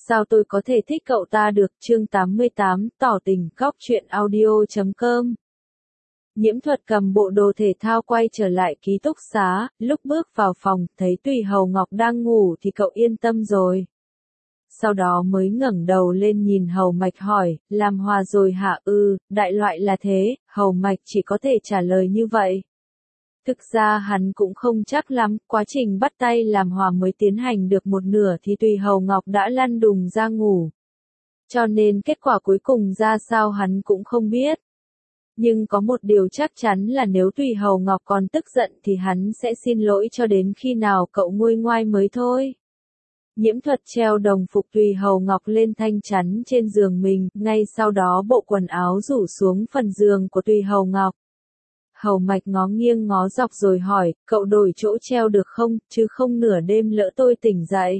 Sao tôi có thể thích cậu ta được? Chương 88, tỏ tình, góc truyện audio.com. Nhiễm Thuật cầm bộ đồ thể thao quay trở lại ký túc xá, lúc bước vào phòng, thấy Tùy Hầu Ngọc đang ngủ thì cậu yên tâm rồi. Sau đó mới ngẩng đầu lên nhìn Hầu Mạch hỏi, làm hòa rồi hả? Đại loại là thế, Hầu Mạch chỉ có thể trả lời như vậy. Thực ra hắn cũng không chắc lắm, quá trình bắt tay làm hòa mới tiến hành được một nửa thì Tùy Hầu Ngọc đã lăn đùng ra ngủ. Cho nên kết quả cuối cùng ra sao hắn cũng không biết. Nhưng có một điều chắc chắn là nếu Tùy Hầu Ngọc còn tức giận thì hắn sẽ xin lỗi cho đến khi nào cậu nguôi ngoai mới thôi. Nhiễm Thuật treo đồng phục Tùy Hầu Ngọc lên thanh chắn trên giường mình, ngay sau đó bộ quần áo rủ xuống phần giường của Tùy Hầu Ngọc. Hầu Mạch ngó nghiêng ngó dọc rồi hỏi, cậu đổi chỗ treo được không, chứ không nửa đêm lỡ tôi tỉnh dậy.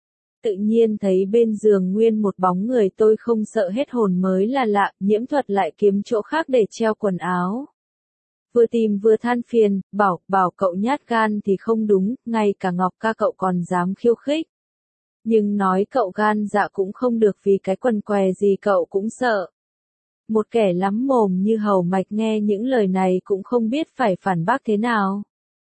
Tự nhiên thấy bên giường nguyên một bóng người, tôi không sợ hết hồn mới là lạ. Nhiễm Thuật lại kiếm chỗ khác để treo quần áo. Vừa tìm vừa than phiền, bảo cậu nhát gan thì không đúng, ngay cả Ngọc ca cậu còn dám khiêu khích. Nhưng nói cậu gan dạ cũng không được, vì cái quần què gì cậu cũng sợ. Một kẻ lắm mồm như Hầu Mạch nghe những lời này cũng không biết phải phản bác thế nào.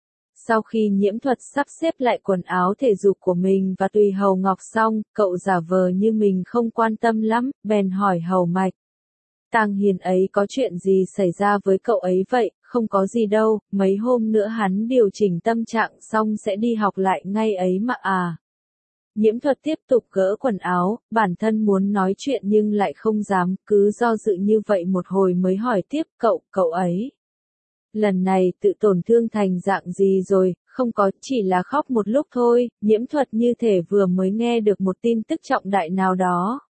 Sau khi Nhiễm Thuật sắp xếp lại quần áo thể dục của mình và Tùy Hầu Ngọc xong, cậu giả vờ như mình không quan tâm lắm, bèn hỏi Hầu Mạch. Tang Hiền ấy có chuyện gì xảy ra với cậu ấy vậy? Không có gì đâu, mấy hôm nữa hắn điều chỉnh tâm trạng xong sẽ đi học lại ngay ấy mà à. Nhiễm Thuật tiếp tục gỡ quần áo, bản thân muốn nói chuyện nhưng lại không dám, cứ do dự như vậy một hồi mới hỏi tiếp, cậu ấy. Lần này tự tổn thương thành dạng gì rồi? Không có, chỉ là khóc một lúc thôi. Nhiễm Thuật như thể vừa mới nghe được một tin tức trọng đại nào đó.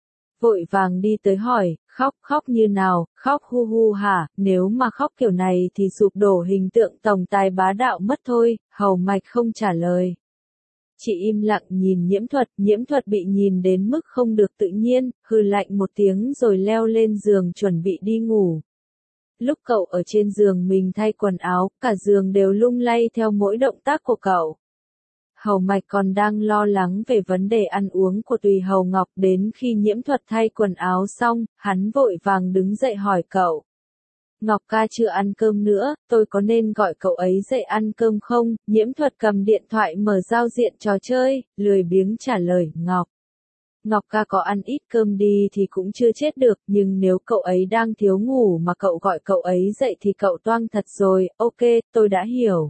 Vội vàng đi tới hỏi, khóc như nào? Khóc hu hu hả? Nếu mà khóc kiểu này thì sụp đổ hình tượng tổng tài bá đạo mất thôi. Hầu Mạch không trả lời. Chị im lặng nhìn Nhiễm Thuật bị nhìn đến mức không được tự nhiên, hừ lạnh một tiếng rồi leo lên giường chuẩn bị đi ngủ. Lúc cậu ở trên giường mình thay quần áo, cả giường đều lung lay theo mỗi động tác của cậu. Hầu Mạch còn đang lo lắng về vấn đề ăn uống của Tùy Hầu Ngọc, đến khi Nhiễm Thuật thay quần áo xong, hắn vội vàng đứng dậy hỏi cậu. Ngọc ca chưa ăn cơm nữa, tôi có nên gọi cậu ấy dậy ăn cơm không? Nhiễm Thuật cầm điện thoại mở giao diện trò chơi, lười biếng trả lời, Ngọc ca có ăn ít cơm đi thì cũng chưa chết được, nhưng nếu cậu ấy đang thiếu ngủ mà cậu gọi cậu ấy dậy thì cậu toang thật rồi. Ok, tôi đã hiểu.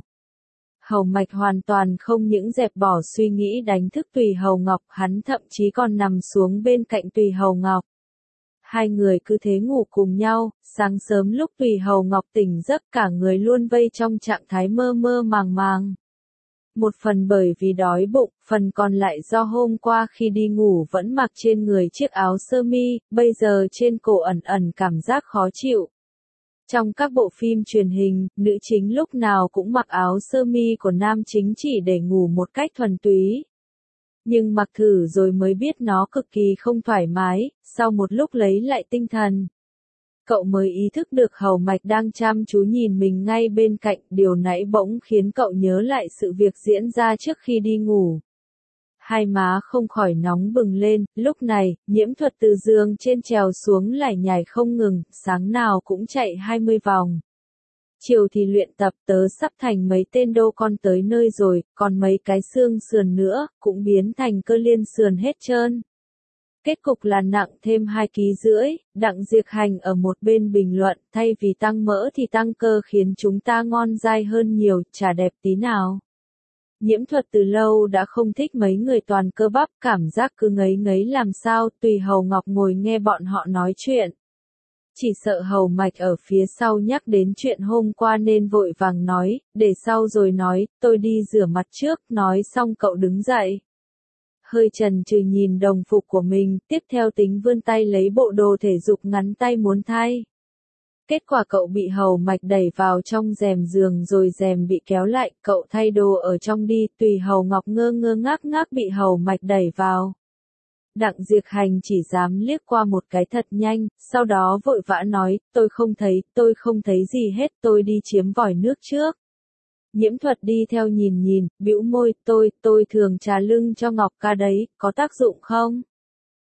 Hầu Mạch hoàn toàn không những dẹp bỏ suy nghĩ đánh thức Tùy Hầu Ngọc, hắn thậm chí còn nằm xuống bên cạnh Tùy Hầu Ngọc. Hai người cứ thế ngủ cùng nhau, sáng sớm lúc Tùy Hầu Ngọc tỉnh giấc cả người luôn vây trong trạng thái mơ mơ màng màng. Một phần bởi vì đói bụng, phần còn lại do hôm qua khi đi ngủ vẫn mặc trên người chiếc áo sơ mi, bây giờ trên cổ ẩn ẩn cảm giác khó chịu. Trong các bộ phim truyền hình, nữ chính lúc nào cũng mặc áo sơ mi của nam chính chỉ để ngủ một cách thuần túy. Nhưng mặc thử rồi mới biết nó cực kỳ không thoải mái, sau một lúc lấy lại tinh thần. Cậu mới ý thức được Hầu Mạch đang chăm chú nhìn mình ngay bên cạnh, điều nãy bỗng khiến cậu nhớ lại sự việc diễn ra trước khi đi ngủ. Hai má không khỏi nóng bừng lên, lúc này, Nhiễm Thuật từ giường trên trèo xuống lải nhải không ngừng, sáng nào cũng chạy 20 vòng. Chiều thì luyện tập, tớ sắp thành mấy tên đô con tới nơi rồi, còn mấy cái xương sườn nữa, cũng biến thành cơ liên sườn hết trơn. Kết cục là nặng thêm 2,5 kg, Đặng Diệc Hành ở một bên bình luận, thay vì tăng mỡ thì tăng cơ khiến chúng ta ngon dai hơn nhiều, chả đẹp tí nào. Nhiễm Thuật từ lâu đã không thích mấy người toàn cơ bắp, cảm giác cứ ngấy ngấy làm sao. Tùy Hầu Ngọc ngồi nghe bọn họ nói chuyện. Chỉ sợ Hầu Mạch ở phía sau nhắc đến chuyện hôm qua nên vội vàng nói, để sau rồi nói, tôi đi rửa mặt trước, nói xong cậu đứng dậy. Hơi chần chừ nhìn đồng phục của mình, tiếp theo tính vươn tay lấy bộ đồ thể dục ngắn tay muốn thay. Kết quả cậu bị Hầu Mạch đẩy vào trong rèm giường rồi rèm bị kéo lại, cậu thay đồ ở trong đi. Tùy Hầu Ngọc ngơ ngơ ngác bị Hầu Mạch đẩy vào. Đặng Diệc Hành chỉ dám liếc qua một cái thật nhanh, sau đó vội vã nói, tôi không thấy gì hết, tôi đi chiếm vòi nước trước. Nhiễm Thuật đi theo nhìn, bĩu môi, tôi thường trà lưng cho Ngọc ca đấy, có tác dụng không?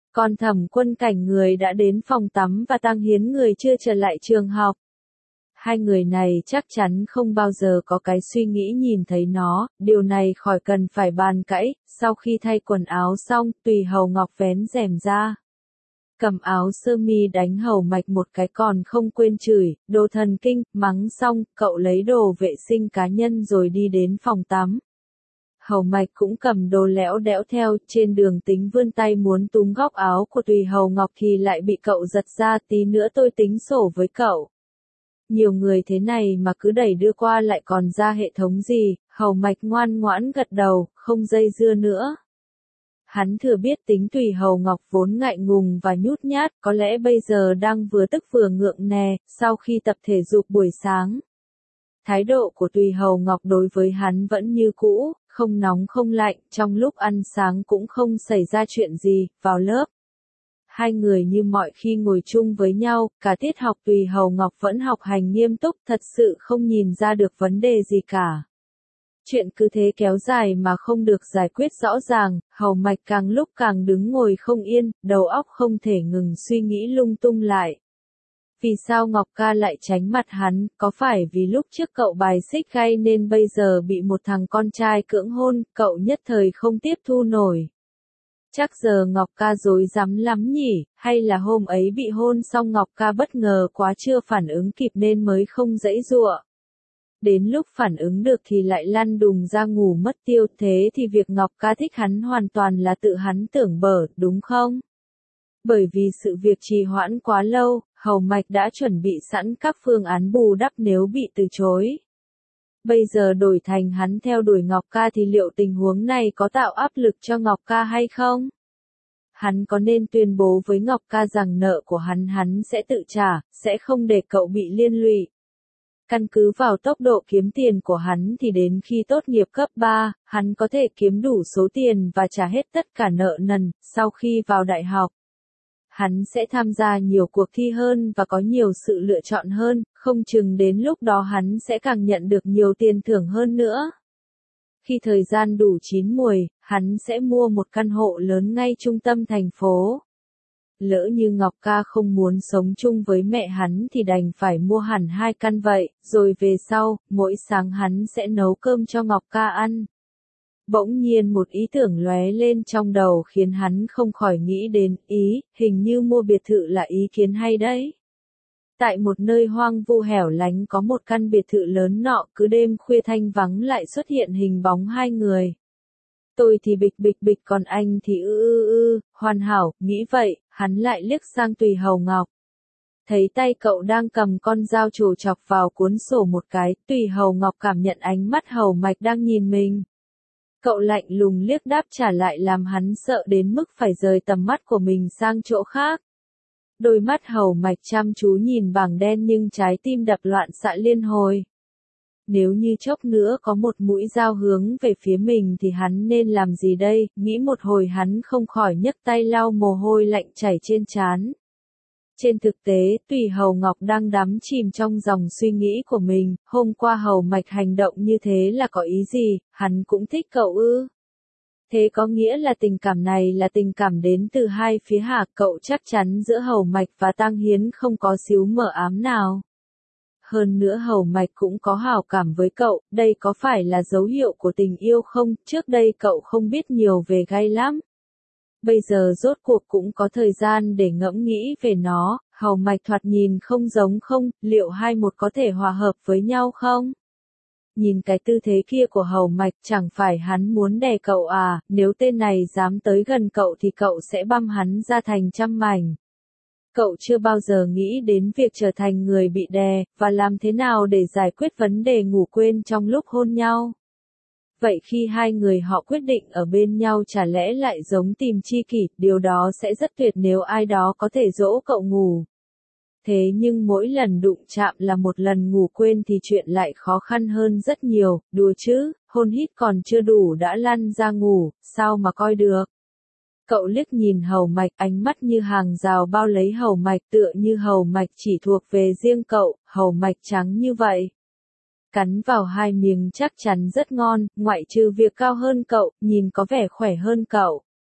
Còn Thẩm Quân Cảnh người đã đến phòng tắm và Tăng Hiến người chưa trở lại trường học. Hai người này chắc chắn không bao giờ có cái suy nghĩ nhìn thấy nó, điều này khỏi cần phải bàn cãi. Sau khi thay quần áo xong, Tùy Hầu Ngọc vén rèm ra, cầm áo sơ mi đánh Hầu Mạch một cái còn không quên chửi, đồ thần kinh, mắng xong, cậu lấy đồ vệ sinh cá nhân rồi đi đến phòng tắm. Hầu Mạch cũng cầm đồ lẽo đẽo theo, trên đường tính vươn tay muốn túm góc áo của Tùy Hầu Ngọc thì lại bị cậu giật ra, tí nữa tôi tính sổ với cậu. Nhiều người thế này mà cứ đẩy đưa qua lại còn ra hệ thống gì, Hầu Mạch ngoan ngoãn gật đầu, không dây dưa nữa. Hắn thừa biết tính Tùy Hầu Ngọc vốn ngại ngùng và nhút nhát, có lẽ bây giờ đang vừa tức vừa ngượng nè, sau khi tập thể dục buổi sáng. Thái độ của Tùy Hầu Ngọc đối với hắn vẫn như cũ, không nóng không lạnh, trong lúc ăn sáng cũng không xảy ra chuyện gì, vào lớp. Hai người như mọi khi ngồi chung với nhau, cả tiết học Tùy Hầu Ngọc vẫn học hành nghiêm túc, thật sự không nhìn ra được vấn đề gì cả. Chuyện cứ thế kéo dài mà không được giải quyết rõ ràng, Hầu Mạch càng lúc càng đứng ngồi không yên, đầu óc không thể ngừng suy nghĩ lung tung lại. Vì sao Ngọc Ca lại tránh mặt hắn, có phải vì lúc trước cậu bài xích gay nên bây giờ bị một thằng con trai cưỡng hôn, cậu nhất thời không tiếp thu nổi. Chắc giờ Ngọc Ca rối rắm lắm nhỉ, hay là hôm ấy bị hôn xong Ngọc Ca bất ngờ quá chưa phản ứng kịp nên mới không giãy giụa. Đến lúc phản ứng được thì lại lăn đùng ra ngủ mất tiêu, thế thì việc Ngọc Ca thích hắn hoàn toàn là tự hắn tưởng bở, đúng không? Bởi vì sự việc trì hoãn quá lâu, Hầu Mạch đã chuẩn bị sẵn các phương án bù đắp nếu bị từ chối. Bây giờ đổi thành hắn theo đuổi Ngọc Ca thì liệu tình huống này có tạo áp lực cho Ngọc Ca hay không? Hắn có nên tuyên bố với Ngọc Ca rằng nợ của hắn sẽ tự trả, sẽ không để cậu bị liên lụy. Căn cứ vào tốc độ kiếm tiền của hắn thì đến khi tốt nghiệp cấp 3, hắn có thể kiếm đủ số tiền và trả hết tất cả nợ nần. Sau khi vào đại học, hắn sẽ tham gia nhiều cuộc thi hơn và có nhiều sự lựa chọn hơn, không chừng đến lúc đó hắn sẽ càng nhận được nhiều tiền thưởng hơn nữa. Khi thời gian đủ chín muồi, hắn sẽ mua một căn hộ lớn ngay trung tâm thành phố. Lỡ như Ngọc Ca không muốn sống chung với mẹ hắn thì đành phải mua hẳn 2 căn vậy, rồi về sau, mỗi sáng hắn sẽ nấu cơm cho Ngọc Ca ăn. Bỗng nhiên một ý tưởng lóe lên trong đầu khiến hắn không khỏi nghĩ đến, hình như mua biệt thự là ý kiến hay đấy. Tại một nơi hoang vu hẻo lánh có một căn biệt thự lớn nọ, cứ đêm khuya thanh vắng lại xuất hiện hình bóng hai người. Tôi thì bịch bịch còn anh thì hoàn hảo, nghĩ vậy, hắn lại liếc sang Tùy Hầu Ngọc. Thấy tay cậu đang cầm con dao trổ chọc vào cuốn sổ một cái, Tùy Hầu Ngọc cảm nhận ánh mắt Hầu Mạch đang nhìn mình. Cậu lạnh lùng liếc đáp trả lại làm hắn sợ đến mức phải rời tầm mắt của mình sang chỗ khác. Đôi mắt Hầu Mạch chăm chú nhìn bảng đen nhưng trái tim đập loạn xạ liên hồi. Nếu như chốc nữa có một mũi dao hướng về phía mình thì hắn nên làm gì đây, nghĩ một hồi hắn không khỏi nhấc tay lau mồ hôi lạnh chảy trên trán. Trên thực tế, Tùy Hầu Ngọc đang đắm chìm trong dòng suy nghĩ của mình, hôm qua Hầu Mạch hành động như thế là có ý gì, hắn cũng thích cậu ư? Thế có nghĩa là tình cảm này là tình cảm đến từ hai phía hả? Cậu chắc chắn giữa Hầu Mạch và Tăng Hiến không có xíu mờ ám nào. Hơn nữa Hầu Mạch cũng có hảo cảm với cậu, đây có phải là dấu hiệu của tình yêu không? Trước đây cậu không biết nhiều về gay lắm. Bây giờ rốt cuộc cũng có thời gian để ngẫm nghĩ về nó, Hầu Mạch thoạt nhìn không giống không, liệu hai một có thể hòa hợp với nhau không? Nhìn cái tư thế kia của Hầu Mạch chẳng phải hắn muốn đè cậu à, nếu tên này dám tới gần cậu thì cậu sẽ băm hắn ra thành trăm mảnh. Cậu chưa bao giờ nghĩ đến việc trở thành người bị đè, và làm thế nào để giải quyết vấn đề ngủ quên trong lúc hôn nhau. Vậy khi hai người họ quyết định ở bên nhau chả lẽ lại giống tìm tri kỷ, điều đó sẽ rất tuyệt nếu ai đó có thể dỗ cậu ngủ. Thế nhưng mỗi lần đụng chạm là một lần ngủ quên thì chuyện lại khó khăn hơn rất nhiều, đùa chứ, hôn hít còn chưa đủ đã lăn ra ngủ, sao mà coi được. Cậu liếc nhìn Hầu Mạch, ánh mắt như hàng rào bao lấy Hầu Mạch, tựa như Hầu Mạch chỉ thuộc về riêng cậu, Hầu Mạch trắng như vậy. Cắn vào hai miếng chắc chắn rất ngon, ngoại trừ việc cao hơn cậu, nhìn có vẻ khỏe hơn cậu.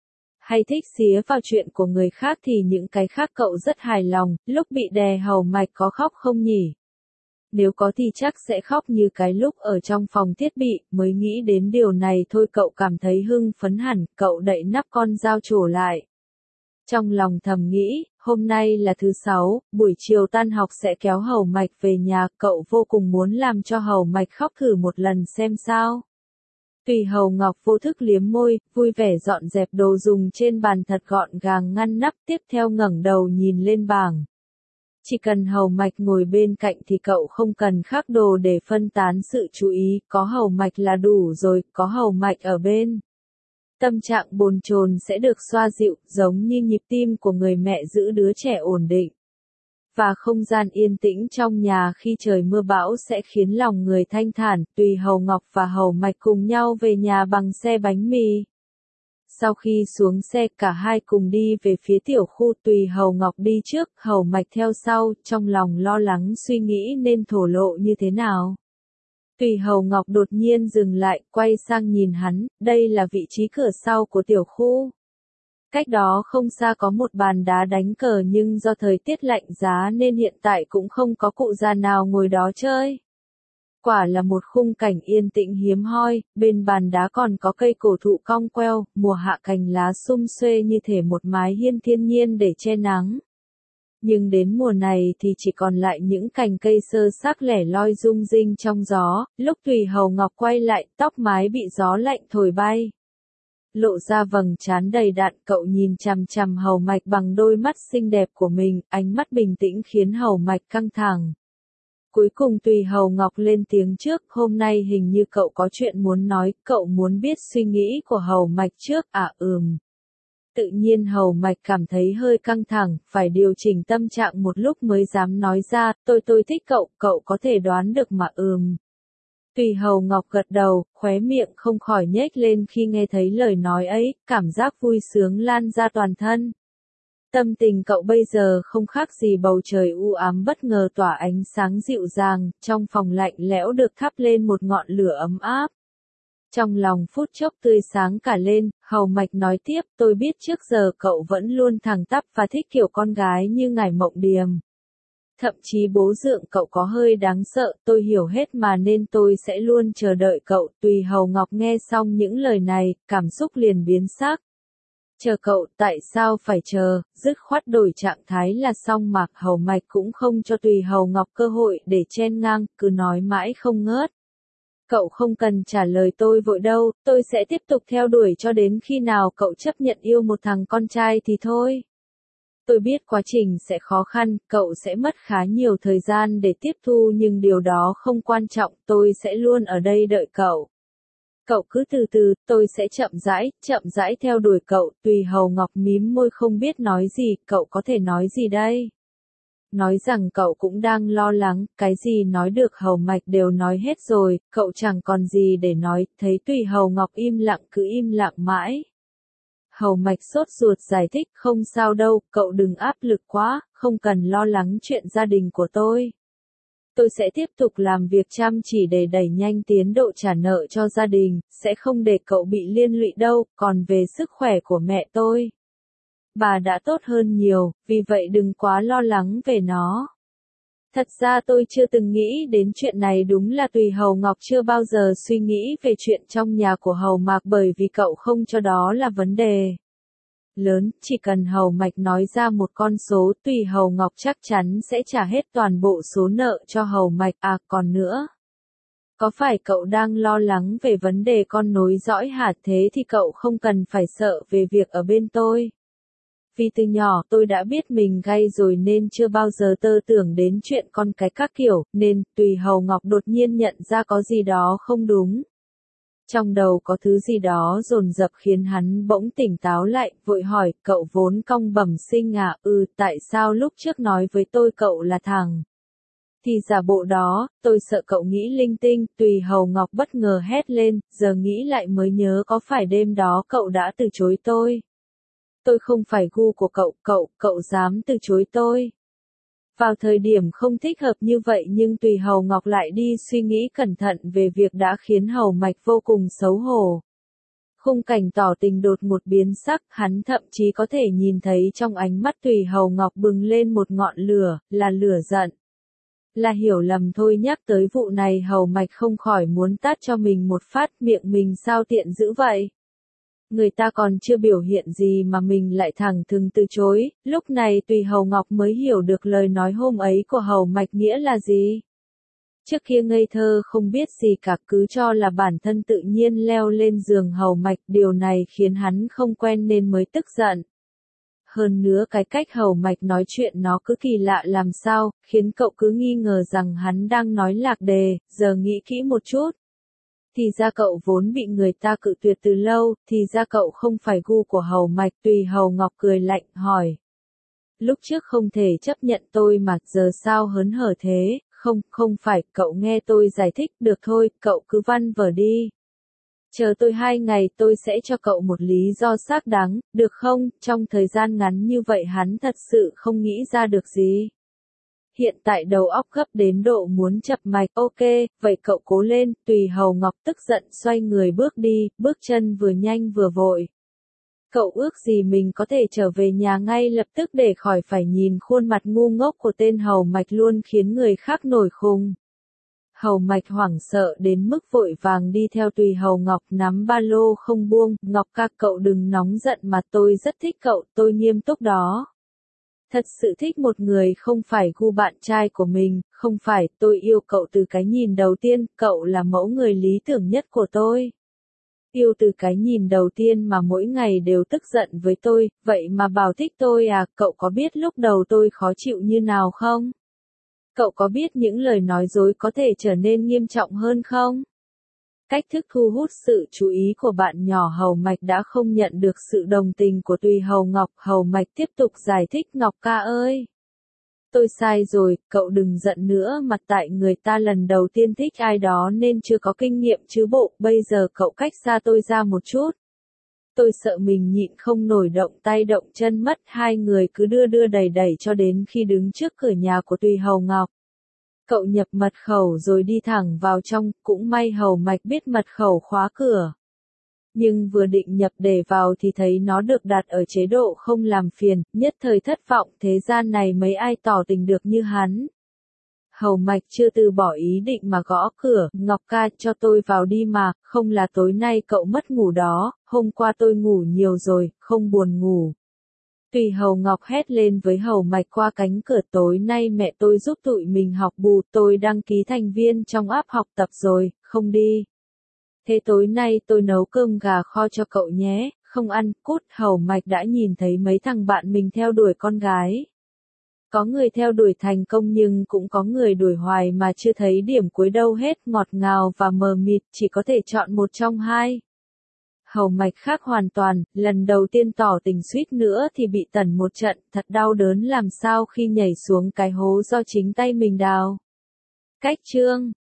hay thích xía vào chuyện của người khác thì những cái khác cậu rất hài lòng, lúc bị đè hầu mạch có khóc không nhỉ? Nếu có thì chắc sẽ khóc như cái lúc ở trong phòng thiết bị, mới nghĩ đến điều này thôi cậu cảm thấy hưng phấn hẳn, cậu đậy nắp con dao trổ lại. Trong lòng thầm nghĩ, hôm nay là thứ sáu, buổi chiều tan học sẽ kéo hầu mạch về nhà, cậu vô cùng muốn làm cho hầu mạch khóc thử một lần xem sao. Tùy Hầu Ngọc vô thức liếm môi, vui vẻ dọn dẹp đồ dùng trên bàn thật gọn gàng ngăn nắp, tiếp theo ngẩng đầu nhìn lên bảng. Chỉ cần hầu mạch ngồi bên cạnh thì cậu không cần khắc đồ để phân tán sự chú ý, có hầu mạch là đủ rồi, có hầu mạch ở bên. Tâm trạng bồn chồn sẽ được xoa dịu, giống như nhịp tim của người mẹ giữ đứa trẻ ổn định. Và không gian yên tĩnh trong nhà khi trời mưa bão sẽ khiến lòng người thanh thản. Tùy Hầu Ngọc và hầu mạch cùng nhau về nhà bằng xe bánh mì. Sau khi xuống xe cả hai cùng đi về phía tiểu khu. Tùy Hầu Ngọc đi trước, hầu mạch theo sau, trong lòng lo lắng suy nghĩ nên thổ lộ như thế nào. Tùy Hầu Ngọc đột nhiên dừng lại, quay sang nhìn hắn, đây là vị trí cửa sau của tiểu khu. Cách đó không xa có một bàn đá đánh cờ nhưng do thời tiết lạnh giá nên hiện tại cũng không có cụ già nào ngồi đó chơi. Quả là một khung cảnh yên tĩnh hiếm hoi, bên bàn đá còn có cây cổ thụ cong queo, mùa hạ cành lá sum xuê như thể một mái hiên thiên nhiên để che nắng. Nhưng đến mùa này thì chỉ còn lại những cành cây sơ xác lẻ loi rung rinh trong gió, lúc Tùy Hầu Ngọc quay lại, tóc mái bị gió lạnh thổi bay. Lộ ra vầng trán đầy đặn, cậu nhìn chằm chằm hầu mạch bằng đôi mắt xinh đẹp của mình, ánh mắt bình tĩnh khiến hầu mạch căng thẳng. Cuối cùng Tùy Hầu Ngọc lên tiếng trước, hôm nay hình như cậu có chuyện muốn nói, cậu muốn biết suy nghĩ của hầu mạch trước, Tự nhiên hầu mạch cảm thấy hơi căng thẳng, phải điều chỉnh tâm trạng một lúc mới dám nói ra, tôi thích cậu có thể đoán được mà Tùy Hầu Ngọc gật đầu, khóe miệng không khỏi nhếch lên khi nghe thấy lời nói ấy, cảm giác vui sướng lan ra toàn thân. Tâm tình cậu bây giờ không khác gì bầu trời u ám bất ngờ tỏa ánh sáng dịu dàng, trong phòng lạnh lẽo được thắp lên một ngọn lửa ấm áp. Trong lòng phút chốc tươi sáng cả lên, hầu mạch nói tiếp, tôi biết trước giờ cậu vẫn luôn thẳng tắp và thích kiểu con gái như ngải mộng điềm. Thậm chí bố dượng cậu có hơi đáng sợ, tôi hiểu hết mà nên tôi sẽ luôn chờ đợi cậu. Tùy Hầu Ngọc nghe xong những lời này, cảm xúc liền biến sắc. Chờ cậu, tại sao phải chờ, dứt khoát đổi trạng thái là xong mà. Hầu mạch cũng không cho Tùy Hầu Ngọc cơ hội để chen ngang, cứ nói mãi không ngớt. Cậu không cần trả lời tôi vội đâu, tôi sẽ tiếp tục theo đuổi cho đến khi nào cậu chấp nhận yêu một thằng con trai thì thôi. Tôi biết quá trình sẽ khó khăn, cậu sẽ mất khá nhiều thời gian để tiếp thu nhưng điều đó không quan trọng, tôi sẽ luôn ở đây đợi cậu. Cậu cứ từ từ, tôi sẽ chậm rãi theo đuổi cậu. Tùy Hầu Ngọc mím môi không biết nói gì, cậu có thể nói gì đây? Nói rằng cậu cũng đang lo lắng, cái gì nói được hầu mạch đều nói hết rồi, cậu chẳng còn gì để nói, thấy Tùy Hầu Ngọc im lặng cứ im lặng mãi. Hầu mạch sốt ruột giải thích, không sao đâu, cậu đừng áp lực quá, không cần lo lắng chuyện gia đình của tôi. Tôi sẽ tiếp tục làm việc chăm chỉ để đẩy nhanh tiến độ trả nợ cho gia đình, sẽ không để cậu bị liên lụy đâu, còn về sức khỏe của mẹ tôi. Bà đã tốt hơn nhiều, vì vậy đừng quá lo lắng về nó. Thật ra tôi chưa từng nghĩ đến chuyện này, đúng là Tùy Hầu Ngọc chưa bao giờ suy nghĩ về chuyện trong nhà của hầu mạc bởi vì cậu không cho đó là vấn đề lớn, chỉ cần hầu mạch nói ra một con số Tùy Hầu Ngọc chắc chắn sẽ trả hết toàn bộ số nợ cho hầu mạch. Còn nữa. Có phải cậu đang lo lắng về vấn đề con nối dõi hả? Thế thì cậu không cần phải sợ về việc ở bên tôi. Vì từ nhỏ tôi đã biết mình gay rồi nên chưa bao giờ tơ tưởng đến chuyện con cái các kiểu, nên Tùy Hầu Ngọc đột nhiên nhận ra có gì đó không đúng. Trong đầu có thứ gì đó dồn dập khiến hắn bỗng tỉnh táo lại, vội hỏi, cậu vốn cong bẩm sinh à? Tại sao lúc trước nói với tôi cậu là thằng? Thì giả bộ đó, tôi sợ cậu nghĩ linh tinh. Tùy Hầu Ngọc bất ngờ hét lên, giờ nghĩ lại mới nhớ có phải đêm đó cậu đã từ chối tôi. Tôi không phải gu của cậu dám từ chối tôi. Vào thời điểm không thích hợp như vậy nhưng Tùy Hầu Ngọc lại đi suy nghĩ cẩn thận về việc đã khiến hầu mạch vô cùng xấu hổ. Khung cảnh tỏ tình đột một biến sắc, hắn thậm chí có thể nhìn thấy trong ánh mắt Tùy Hầu Ngọc bừng lên một ngọn lửa, là lửa giận. Là hiểu lầm thôi, nhắc tới vụ này Hầu Mạch không khỏi muốn tát cho mình một phát, miệng mình sao tiện dữ vậy. Người ta còn chưa biểu hiện gì mà mình lại thẳng thừng từ chối, lúc này Tùy Hầu Ngọc mới hiểu được lời nói hôm ấy của Hầu Mạch nghĩa là gì. Trước kia ngây thơ không biết gì cả, cứ cho là bản thân tự nhiên leo lên giường Hầu Mạch, điều này khiến hắn không quen nên mới tức giận. Hơn nữa cái cách Hầu Mạch nói chuyện nó cứ kỳ lạ làm sao, khiến cậu cứ nghi ngờ rằng hắn đang nói lạc đề, giờ nghĩ kỹ một chút. Thì ra cậu vốn bị người ta cự tuyệt từ lâu, thì ra cậu không phải gu của Hầu Mạch. Tùy Hầu Ngọc cười lạnh, hỏi. Lúc trước không thể chấp nhận tôi mà, giờ sao hớn hở thế? Không phải, cậu nghe tôi giải thích, được thôi, cậu cứ văn vở đi. Chờ tôi 2 ngày tôi sẽ cho cậu một lý do xác đáng, được không? Trong thời gian ngắn như vậy hắn thật sự không nghĩ ra được gì. Hiện tại đầu óc gấp đến độ muốn chập mạch, ok, vậy cậu cố lên. Tùy Hầu Ngọc tức giận xoay người bước đi, bước chân vừa nhanh vừa vội. Cậu ước gì mình có thể trở về nhà ngay lập tức để khỏi phải nhìn khuôn mặt ngu ngốc của tên Hầu Mạch luôn khiến người khác nổi khùng. Hầu Mạch hoảng sợ đến mức vội vàng đi theo Tùy Hầu Ngọc nắm ba lô không buông. Ngọc ca, cậu đừng nóng giận mà, tôi rất thích cậu, tôi nghiêm túc đó. Thật sự thích một người không phải gu bạn trai của mình, không phải, tôi yêu cậu từ cái nhìn đầu tiên, cậu là mẫu người lý tưởng nhất của tôi. Yêu từ cái nhìn đầu tiên mà mỗi ngày đều tức giận với tôi, vậy mà bảo thích tôi à, cậu có biết lúc đầu tôi khó chịu như nào không? Cậu có biết những lời nói dối có thể trở nên nghiêm trọng hơn không? Cách thức thu hút sự chú ý của bạn nhỏ Hầu Mạch đã không nhận được sự đồng tình của Tùy Hầu Ngọc. Hầu Mạch tiếp tục giải thích, Ngọc ca ơi. Tôi sai rồi, cậu đừng giận nữa mà, tại người ta lần đầu tiên thích ai đó nên chưa có kinh nghiệm chứ bộ, bây giờ cậu cách xa tôi ra một chút. Tôi sợ mình nhịn không nổi động tay động chân mất. Hai người cứ đưa đưa đẩy đẩy cho đến khi đứng trước cửa nhà của Tùy Hầu Ngọc. Cậu nhập mật khẩu rồi đi thẳng vào trong, cũng may Hầu Mạch biết mật khẩu khóa cửa. Nhưng vừa định nhập để vào thì thấy nó được đặt ở chế độ không làm phiền, nhất thời thất vọng, thế gian này mấy ai tỏ tình được như hắn. Hầu Mạch chưa từ bỏ ý định mà gõ cửa, Ngọc ca, cho tôi vào đi mà, không là tối nay cậu mất ngủ đó, hôm qua tôi ngủ nhiều rồi, không buồn ngủ. Tùy Hầu Ngọc hét lên với Hầu Mạch qua cánh cửa, tối nay mẹ tôi giúp tụi mình học bù, tôi đăng ký thành viên trong app học tập rồi, không đi. Thế tối nay tôi nấu cơm gà kho cho cậu nhé, không ăn, cút. Hầu Mạch đã nhìn thấy mấy thằng bạn mình theo đuổi con gái. Có người theo đuổi thành công nhưng cũng có người đuổi hoài mà chưa thấy điểm cuối đâu hết, ngọt ngào và mờ mịt, chỉ có thể chọn một trong hai. Hầu Mạch khác hoàn toàn, lần đầu tiên tỏ tình suýt nữa thì bị tẩn một trận, thật đau đớn làm sao khi nhảy xuống cái hố do chính tay mình đào. Cách chương